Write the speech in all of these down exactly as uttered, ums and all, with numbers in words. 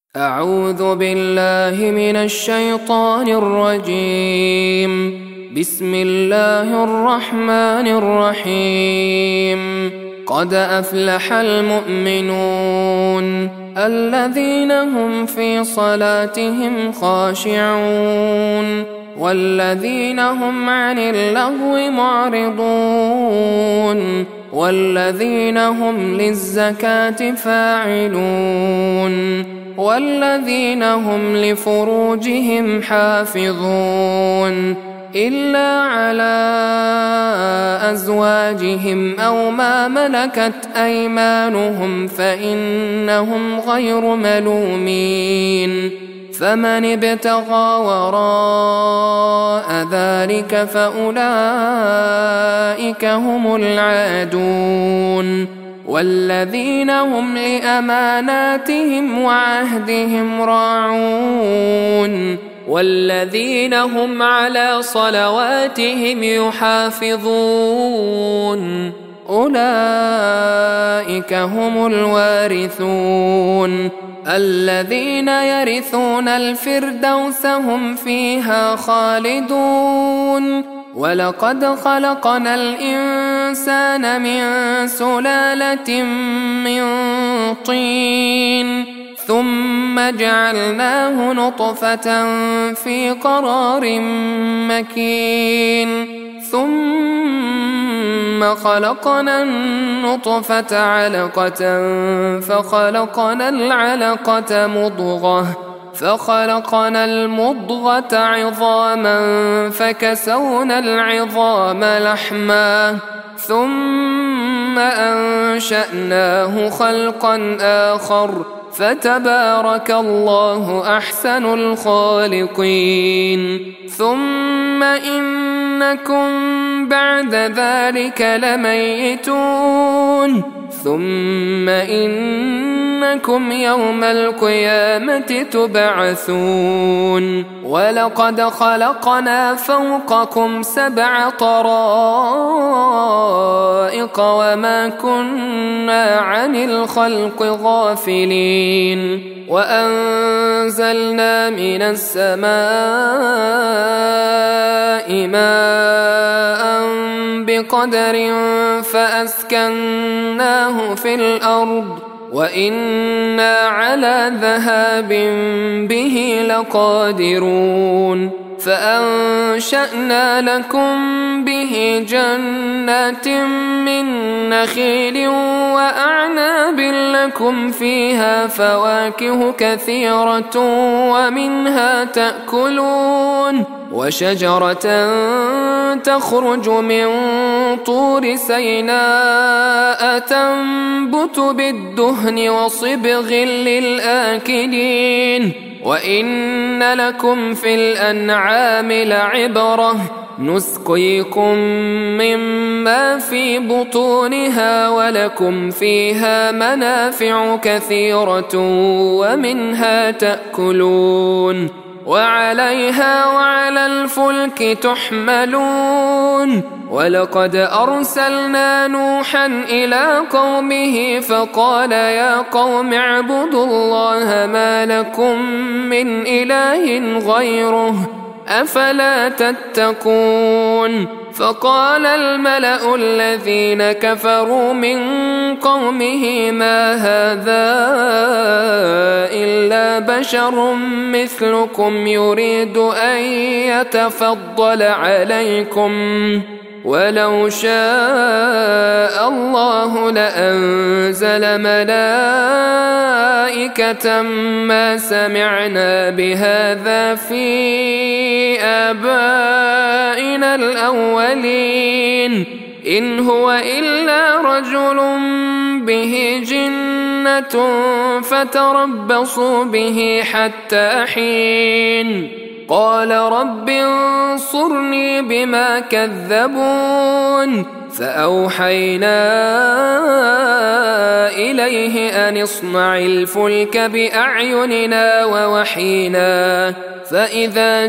أعوذ بالله من الشيطان الرجيم. بسم الله الرحمن الرحيم. قد أفلح المؤمنون الذين هم في صلاتهم خاشعون والذين هم عن اللغو معرضون والذين هم للزكاة فاعلون والذين هم لفروجهم حافظون إلا على أزواجهم أو ما ملكت أيمانهم فإنهم غير ملومين. فمن ابتغى وراء ذلك فأولئك هم العادون والذين هم لأماناتهم وعهدهم راعون والذين هم على صلواتهم يحافظون أولئك هم الوارثون الذين يرثون الفردوس هم فيها خالدون. ولقد خلقنا الإنسان من سلالة من طين ثم جعلناه نطفة في قرار مكين ثم خلقنا النطفة علقة فخلقنا العلقة مضغة فخلقنا المضغة عظاما فكسونا العظام لحما ثم أنشأناه خلقا آخر فتبارك الله أحسن الخالقين. ثم إنكم بعد ذلك لميتون ثم إنكم يوم القيامة تبعثون. ولقد خلقنا فوقكم سبع طرائق وما كنا عن الخلق غافلين وأنزلنا من السماء ماء بقدر فأسكناه في الأرض وإنا على ذهاب به لقادرون. فأنشأنا لكم به جنات من نخيل وأعناب لكم فيها فواكه كثيرة ومنها تأكلون وشجرة تخرج من طور سيناء تنبت بالدهن وصبغ للآكلين. وإن لكم في الأنعام لعبرة نسقيكم مما في بطونها ولكم فيها منافع كثيرة ومنها تأكلون وعليها وعلى الفلك تحملون. ولقد أرسلنا نوحا إلى قومه فقال يا قوم اعبدوا الله ما لكم من إله غيره أفلا تتقون. فقال الملأ الذين كفروا من قومه ما هذا إلا بشر مثلكم يريد أن يتفضل عليكم ولو شاء الله لأنزل ملائكة ما سمعنا بهذا في آبائنا الأولين إن هو إلا رجل به جنة فتربصوا به حتى حين. قال رب انصرني بما كذبون فأوحينا إليه أن اصنع الفلك بأعيننا ووحينا فإذا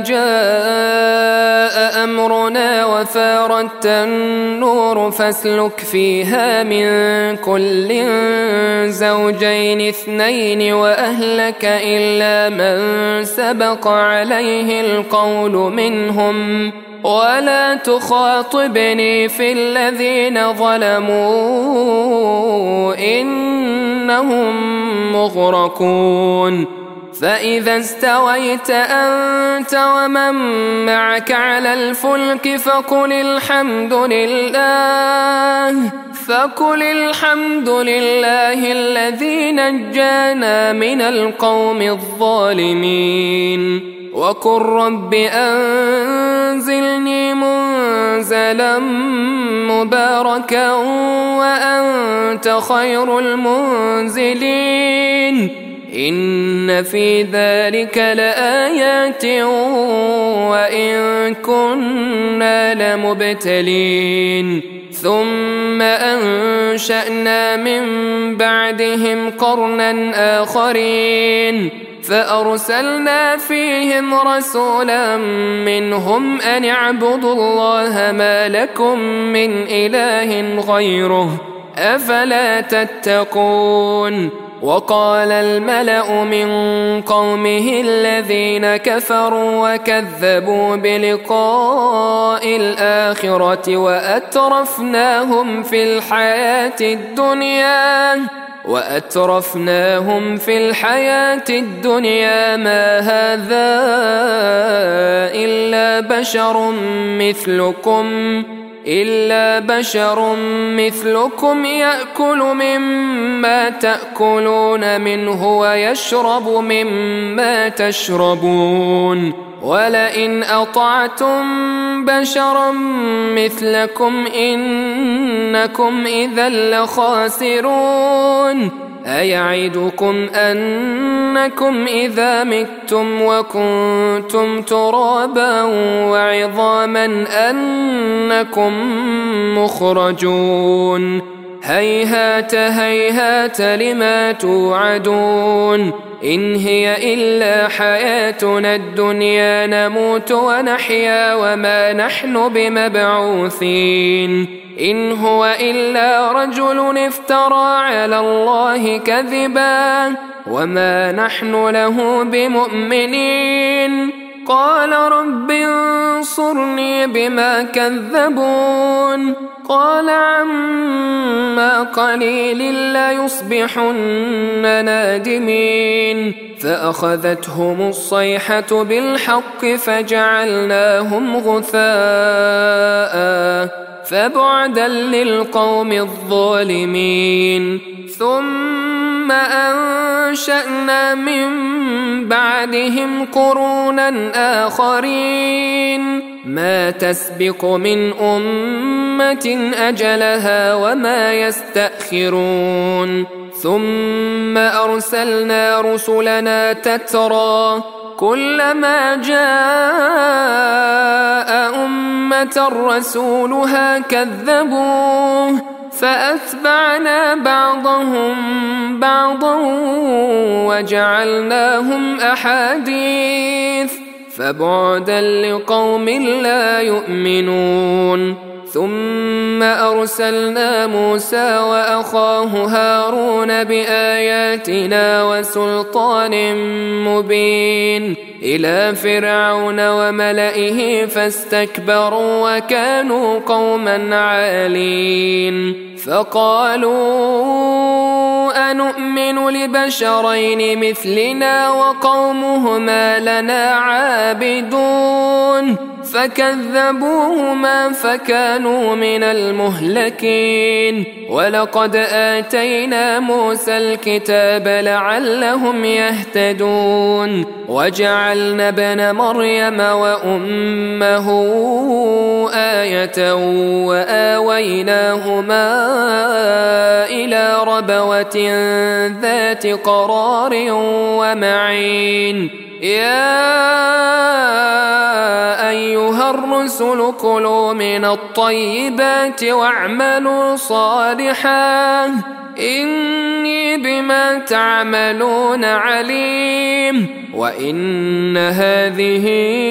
جاء أمرنا وفارت النور فاسلك فيها من كل زوجين اثنين وأهلك إلا من سبق عليه القول منهم ولا تخاطبني في الذين ظلموا إنهم مغرقون فإذا استويت أنت ومن معك على الفلك فقل الحمد لله فقل الحمد لله الذي نجانا من القوم الظالمين وقل رب أنزلني منزلا مباركا وأنت خير المنزلين إن في ذلك لآيات وإن كنا لمبتلين ثم أنشأنا من بعدهم قرنا آخرين فأرسلنا فيهم رسولا منهم أن اعبدوا الله ما لكم من إله غيره أفلا تتقون وقال الملأ من قومه الذين كفروا وكذبوا بلقاء الآخرة وأترفناهم في الحياة الدنيا وأترفناهم في الحياة الدنيا ما هذا إلا بشر مثلكم إلا بشر مثلكم يأكل مما تأكلون منه ويشرب مما تشربون ولئن أطعتم بشرا مثلكم إنكم إذا لخاسرون أيعدكم أنكم إذا متم وكنتم ترابا وعظاما أنكم مخرجون هيهات هيهات لما توعدون إن هي إلا حياتنا الدنيا نموت ونحيا وما نحن بمبعوثين إن هو إلا رجل افترى على الله كذبا وما نحن له بمؤمنين قال رب انصرني بما كذبون قال عما قليل ليصبحن نادمين فأخذتهم الصيحة بالحق فجعلناهم غثاء فبعدا للقوم الظالمين ثم أنشأنا من بعدهم قرونا آخرين ما تسبق من أمة أجلها وما يستأخرون ثم أرسلنا رسلنا تترى كلما جاء أمة رسولها كذبوه فأتبعنا بعضهم بعضا وجعلناهم أحاديث فبعدا لقوم لا يؤمنون ثم أرسلنا موسى وأخاه هارون بآياتنا وسلطان مبين إلى فرعون وملئه فاستكبروا وكانوا قوما عالين فقالوا أنؤمن لبشرين مثلنا وقومهما لنا عابدون فكذبوهما فكانوا من المهلكين ولقد آتينا موسى الكتاب لعلهم يهتدون وجعلنا ابن مريم وأمه آية وآويناهما إلى ربوة ذات قرار ومعين يا أيها الرسل كلوا من الطيبات واعملوا صالحا إني بما تعملون عليم وإن هذه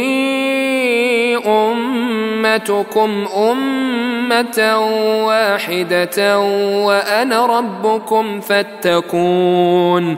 أمتكم أمة واحدة وأنا ربكم فاتقون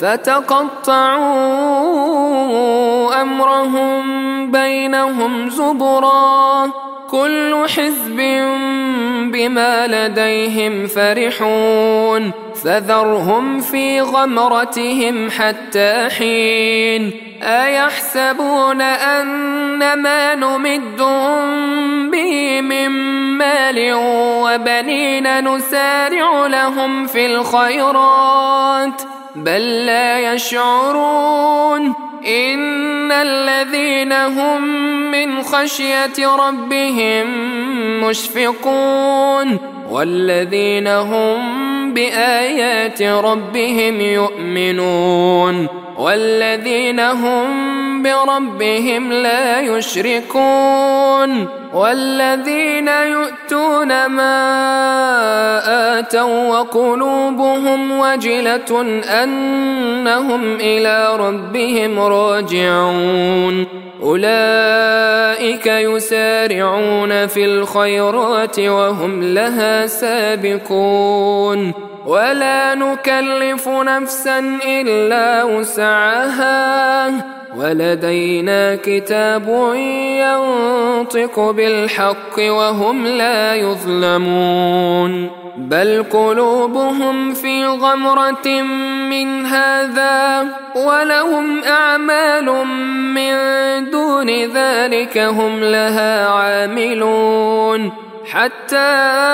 فتقطعوا أمرهم بينهم زبرا كل حزب بما لديهم فرحون فذرهم في غمرتهم حتى حين أيحسبون أن ما نمدهم به من مال وبنين نسارع لهم في الخيرات بل لا يشعرون إن الذين هم من خشية ربهم مشفقون والذين هم بآيات ربهم يؤمنون والذين هم بربهم لا يشركون والذين يؤتون ما آتوا وقلوبهم وجلة أنهم إلى ربهم راجعون أولئك يسارعون في الخيرات وهم لها سابقون ولا نكلف نفسا إلا وسعها ولدينا كتاب ينطق بالحق وهم لا يظلمون بل قلوبهم في غمرة من هذا ولهم أعمال من دون ذلك هم لها عاملون حتى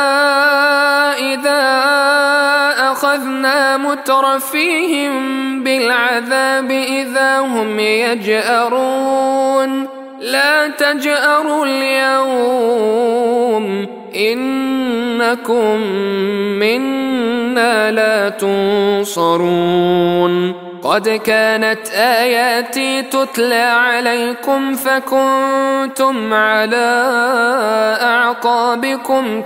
إذا أخذنا مترفيهم بالعذاب إذا هم يجأرون لا تجأروا اليوم إنكم منا لا تنصرون قد كانت آياتي تتلى عليكم فكنتم على أعقابكم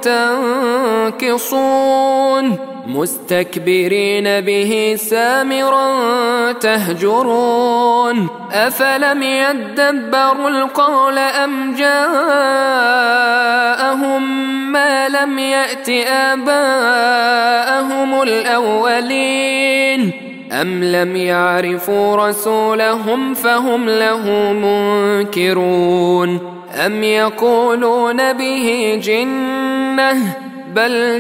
تنكصون مستكبرين به سامرا تهجرون أفلم يدبروا القول أم جاءهم ما لم يأت آباءهم الأولين أم لم يعرفوا رسولهم فهم له منكرون أم يقولون به جنة بل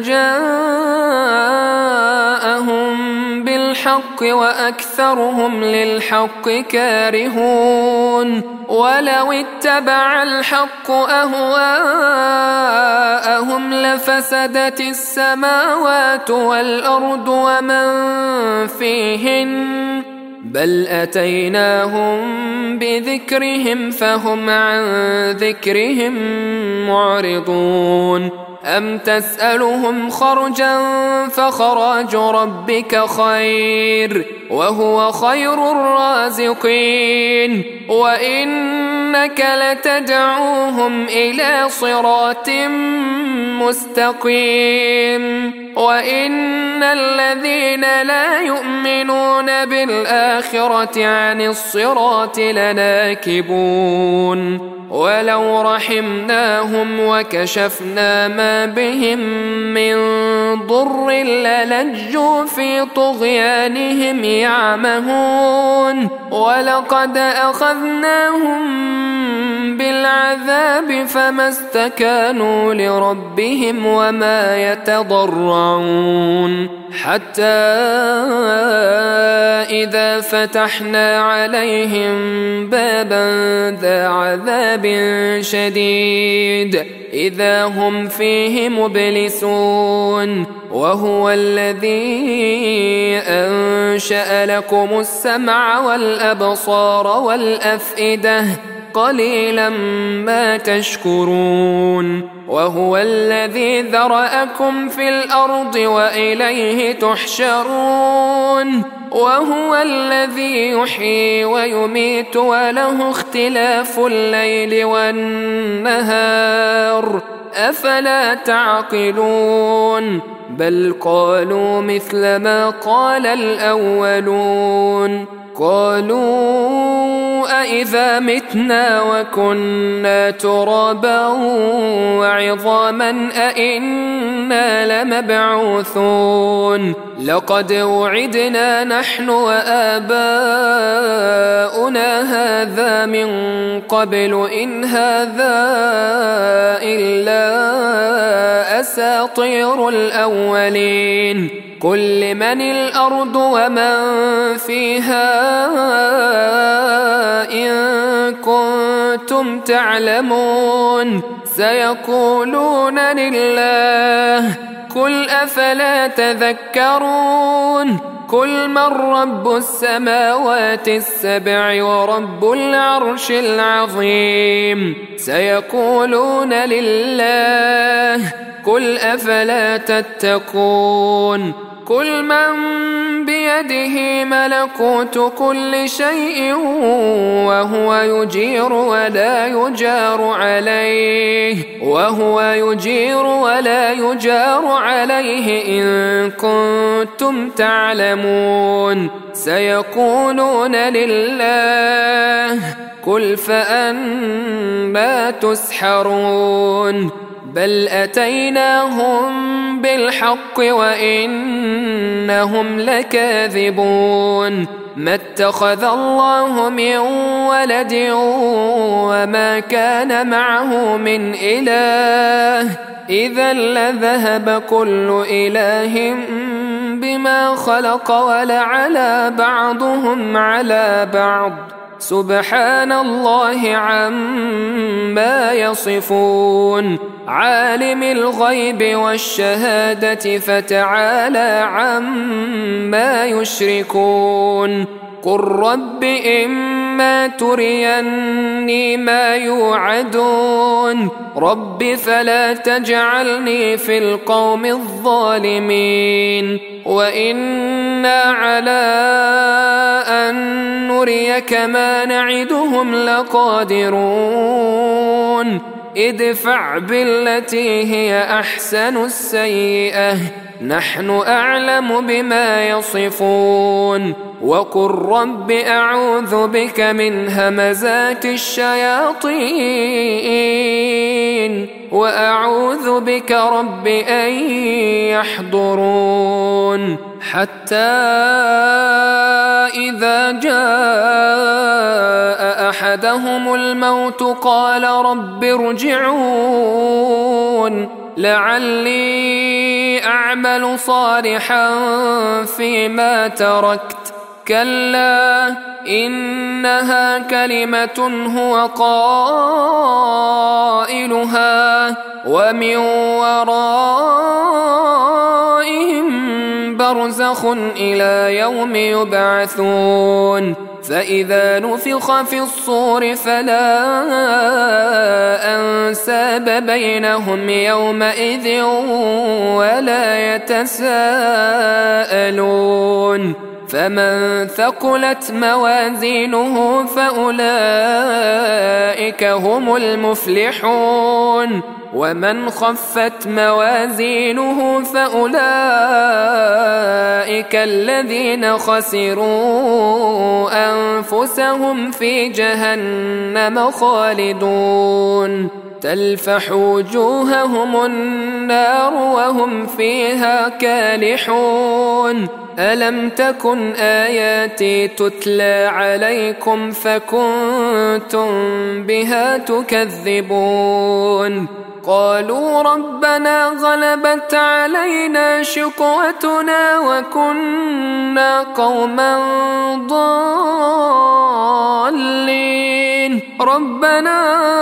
جاءهم بالحق وأكثرهم للحق كارهون ولو اتبع الحق أهواءهم لفسدت السماوات والأرض ومن فيهن بل أتيناهم بذكرهم فهم عن ذكرهم معرضون أم تسألهم خرجا فخراج ربك خير وهو خير الرازقين وإنك لتدعوهم إلى صراط مستقيم وإن الذين لا يؤمنون بالآخرة عن الصراط لناكبون ولو رحمناهم وكشفنا ما بهم من ضر للجوا في طغيانهم يعمهون ولقد أخذناهم بالعذاب فما استكانوا لربهم وما يتضرعون حتى إذا فتحنا عليهم بابا ذا عذاب شديد إذا هم فيه مبلسون وهو الذي أنشأ لكم السمع والأبصار والأفئدة قليلا ما تشكرون وهو الذي ذرأكم في الأرض وإليه تحشرون وهو الذي يحيي ويميت وله اختلاف الليل والنهار أفلا تعقلون بل قالوا مثل ما قال الأولون قالوا أإذا متنا وكنا ترابا وعظاما أإنا لمبعوثون لقد وعدنا نحن وآباؤنا هذا من قبل إن هذا إلا أساطير الأولين قل لمن الأرض ومن فيها إن كنتم تعلمون سيقولون لله قل أفلا تذكرون قل من رب السماوات السبع ورب العرش العظيم سيقولون لله قل أفلا تتقون قل من بيده ملكوت كل شيء وهو يجير ولا يجار عليه وهو يجير ولا يجار عليه إن كنتم تعلمون سيقولون لله قل فأنى تسحرون بل أتيناهم بالحق وإنهم لكاذبون ما اتخذ الله من ولد وما كان معه من إله إذا لذهب كل إله بما خلق ولعلى بعضهم على بعض سبحان الله عما يصفون عالم الغيب والشهادة فتعالى عما يشركون قل رب إما تريني ما يوعدون رب فلا تجعلني في القوم الظالمين وإنا على أن نريك ما نعدهم لقادرون ادفع بالتي هي أحسن السيئة نحن أعلم بما يصفون وقل رب أعوذ بك من همزات الشياطين وأعوذ بك رب أن يحضرون حتى إذا جاء أحدهم الموت قال رب ارجعون لعلي أعمل صالحا فيما تركت كلا إنها كلمة هو قائلها ومن ورائهم برزخ إلى يوم يبعثون فإذا نفخ في الصور فلا أنساب بينهم يومئذ ولا يتساءلون فمن ثقلت موازينه فأولئك هم المفلحون ومن خفت موازينه فأولئك الذين خسروا أنفسهم في جهنم خالدون تلفح وجوههم النار وهم فيها كالحون ألم تكن آياتي تتلى عليكم فكنتم بها تكذبون قالوا ربنا غلبت علينا شقوتنا وكنا قوما ضالين ربنا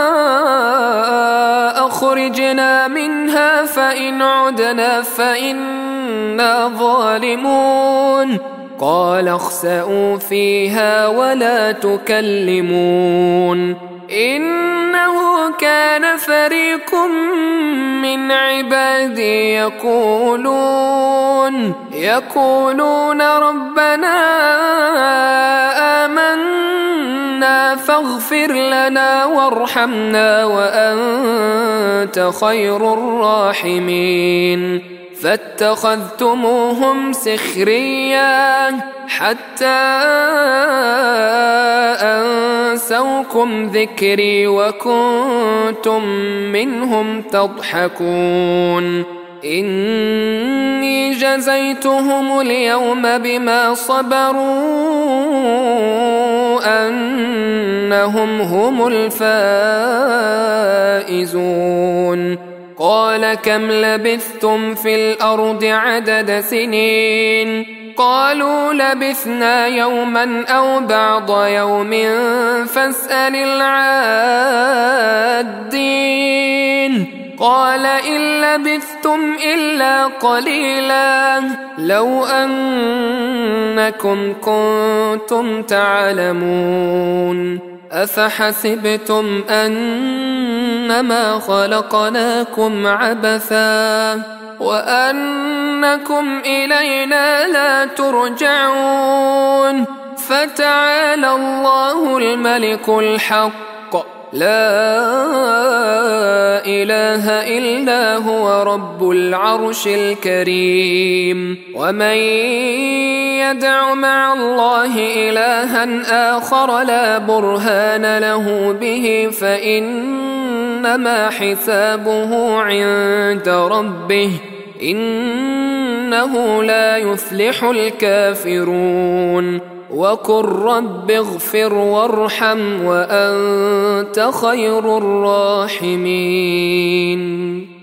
أخرجنا منها فإن عدنا فإنا ظالمون قال اخسئوا فيها ولا تكلمون إنه كان فريق من عبادي يقولون يقولون ربنا آمنا فاغفر لنا وارحمنا وأنت خير الراحمين فاتخذتموهم سخريا حتى أنسوكم ذكري وكنتم منهم تضحكون إني جزيتهم اليوم بما صبروا أنهم هم الفائزون قال كم لبثتم في الأرض عدد سنين قالوا لبثنا يوما أو بعض يوم فاسأل العادين قال إن لبثتم إلا قليلا لو أنكم كنتم تعلمون أفحسبتم أنما خلقناكم عبثا وأنكم إلينا لا ترجعون فتعالى الله الملك الحق لا إله إلا هو رب العرش الكريم ومن يدع مع الله إلها آخر لا برهان له به فإنما حسابه عند ربه إنه لا يفلح الكافرون وقل رب اغفر وارحم وأنت خير الراحمين